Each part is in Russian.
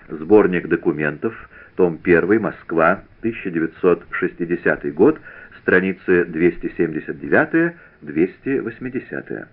Сборник документов, том 1, Москва, 1960 год, страницы 279-280.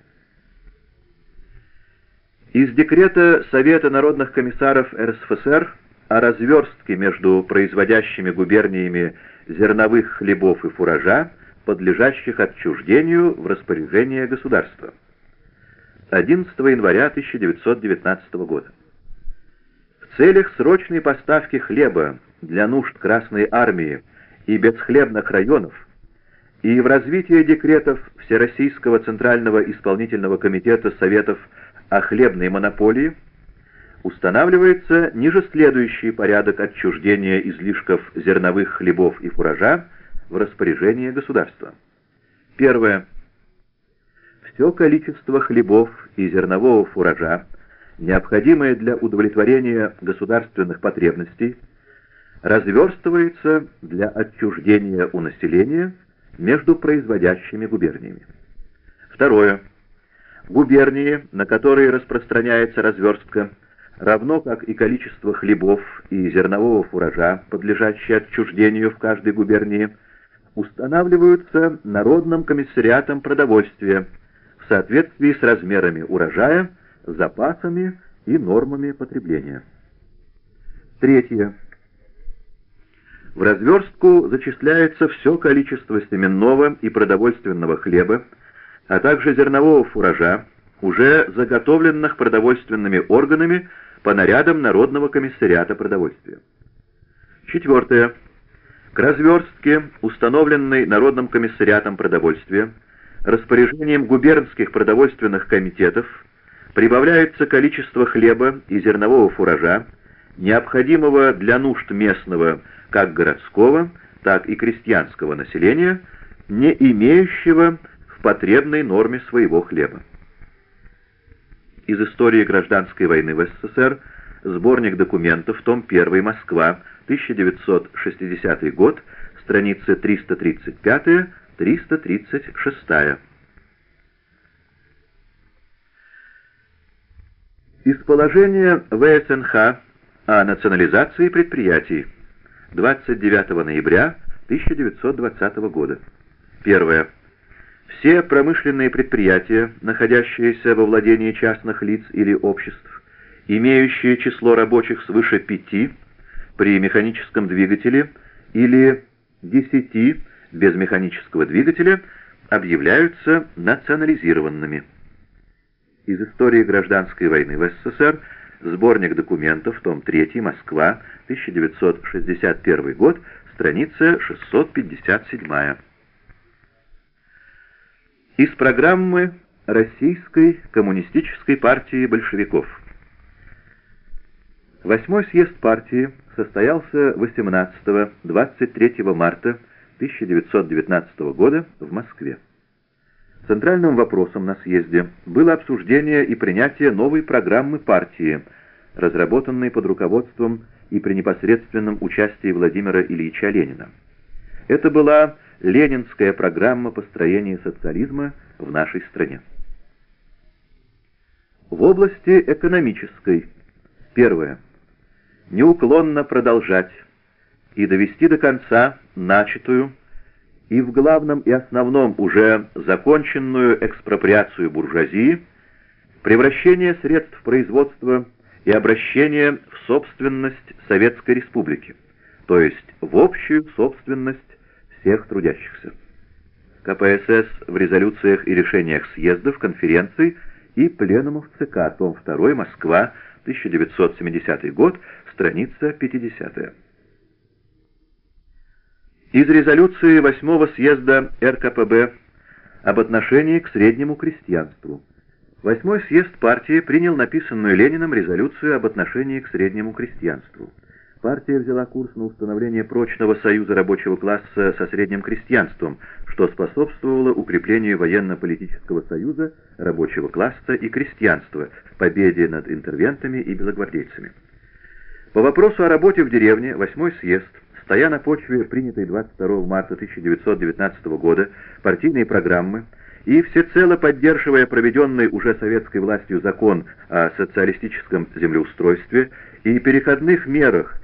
Из декрета Совета народных комиссаров РСФСР о разверстке между производящими губерниями зерновых хлебов и фуража, подлежащих отчуждению в распоряжение государства. 11 января 1919 года. В целях срочной поставки хлеба для нужд Красной Армии и бесхлебных районов и в развитии декретов Всероссийского Центрального Исполнительного Комитета Советов о хлебной монополии устанавливается ниже следующий порядок отчуждения излишков зерновых хлебов и фуража в распоряжение государства. Первое. Все количество хлебов и зернового фуража, необходимое для удовлетворения государственных потребностей, разверстывается для отчуждения у населения между производящими губерниями. Второе. Губернии, на которые распространяется разверстка, равно как и количество хлебов и зернового фуража, подлежащие отчуждению в каждой губернии, устанавливаются Народным комиссариатом продовольствия в соответствии с размерами урожая, запасами и нормами потребления. Третье. В разверстку зачисляется все количество семенного и продовольственного хлеба, а также зернового фуража, уже заготовленных продовольственными органами по нарядам Народного комиссариата продовольствия. Четвертое. К разверстке, установленной Народным комиссариатом продовольствия, распоряжением губернских продовольственных комитетов, прибавляется количество хлеба и зернового фуража, необходимого для нужд местного, как городского, так и крестьянского населения, не имеющего в потребной норме своего хлеба. Из истории гражданской войны в СССР, сборник документов, том 1, Москва, 1960 год, страницы 335-336. Из положения ВСНХ о национализации предприятий 29 ноября 1920 года. Первое. Все промышленные предприятия, находящиеся во владении частных лиц или обществ, имеющие число рабочих свыше 5 при механическом двигателе или 10 без механического двигателя, объявляются национализированными. Из истории гражданской войны в СССР, сборник документов, том 3, Москва, 1961 год, страница 657. Из программы Российской коммунистической партии большевиков. 8-й съезд партии состоялся 18-23 марта 1919 года в Москве. Центральным вопросом на съезде было обсуждение и принятие новой программы партии, разработанной под руководством и при непосредственном участии Владимира Ильича Ленина. Это была ленинская программа построения социализма в нашей стране. В области экономической. Первое. Неуклонно продолжать и довести до конца начатую и в главном и основном уже законченную экспроприацию буржуазии, превращение средств производства и обращение в собственность Советской Республики, то есть в общую собственность всех трудящихся. КПСС в резолюциях и решениях съездов, конференций и пленумов ЦК, том 2, Москва, 1970 год, страница 50. Из резолюции 8-го съезда РКПБ об отношении к среднему крестьянству. 8-й съезд партии принял написанную Лениным резолюцию об отношении к среднему крестьянству. Партия взяла курс на установление прочного союза рабочего класса со средним крестьянством, что способствовало укреплению военно-политического союза рабочего класса и крестьянства, победе над интервентами и белогвардейцами. По вопросу о работе в деревне 8-й съезд, стоя на почве принятой 22 марта 1919 года партийной программы и всецело поддерживая проведенный уже советской властью закон о социалистическом землеустройстве и переходных мерах